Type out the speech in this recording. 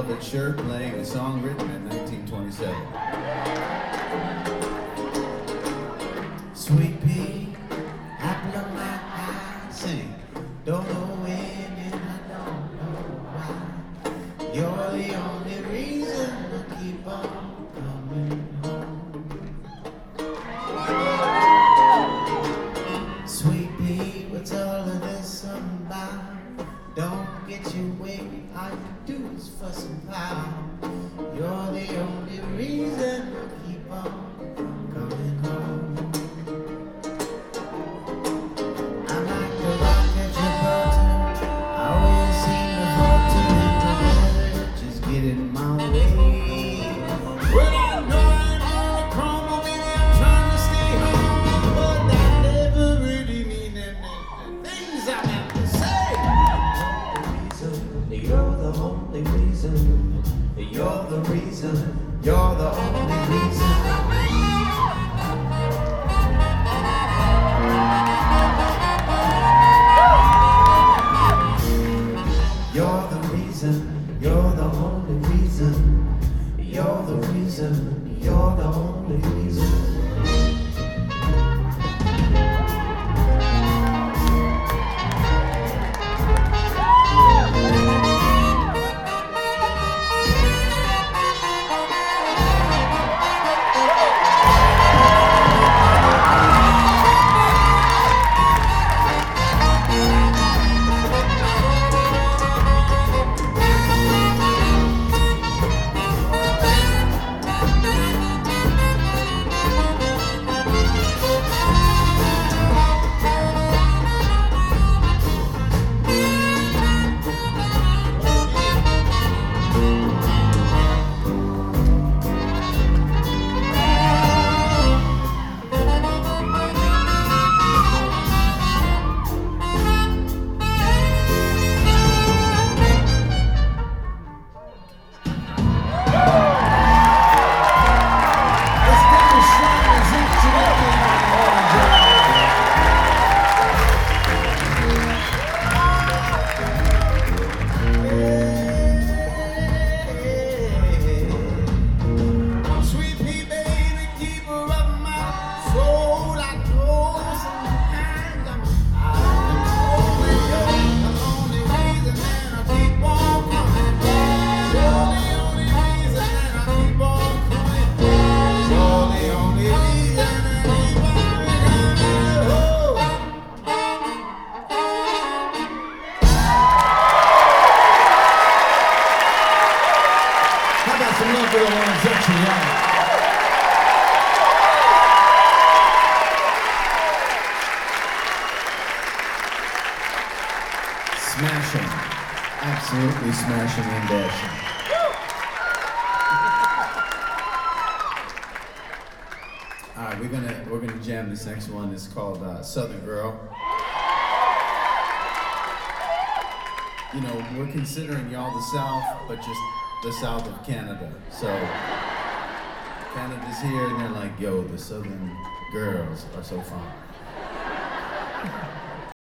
velvet shirt playing a song written in 1927. Sweet pea, apple of my eye, sing. Don't know when and I don't know why. You're the only reason I keep on coming home. Sweet pea, what's all of this about? Don't get your way, all you do is fuss and pout. You're the only reason I keep on coming home. I like the rock at your bottom. I always seem to falter and the weather just get in my way. Well, I know I know the chrome, maybe I'm trying to stay home, but that never really means the things I have to say. You're the only reason. You're the reason. You're the only reason. You're the reason. You're the only reason. You're the reason. You're the only reason. Smashing, absolutely smashing and dashing. All right, we're gonna jam this next one. It's called Southern Girl. You know, we're considering y'all the South, but just the South of Canada. So Canada's here, and they're like, yo, the Southern girls are so fine.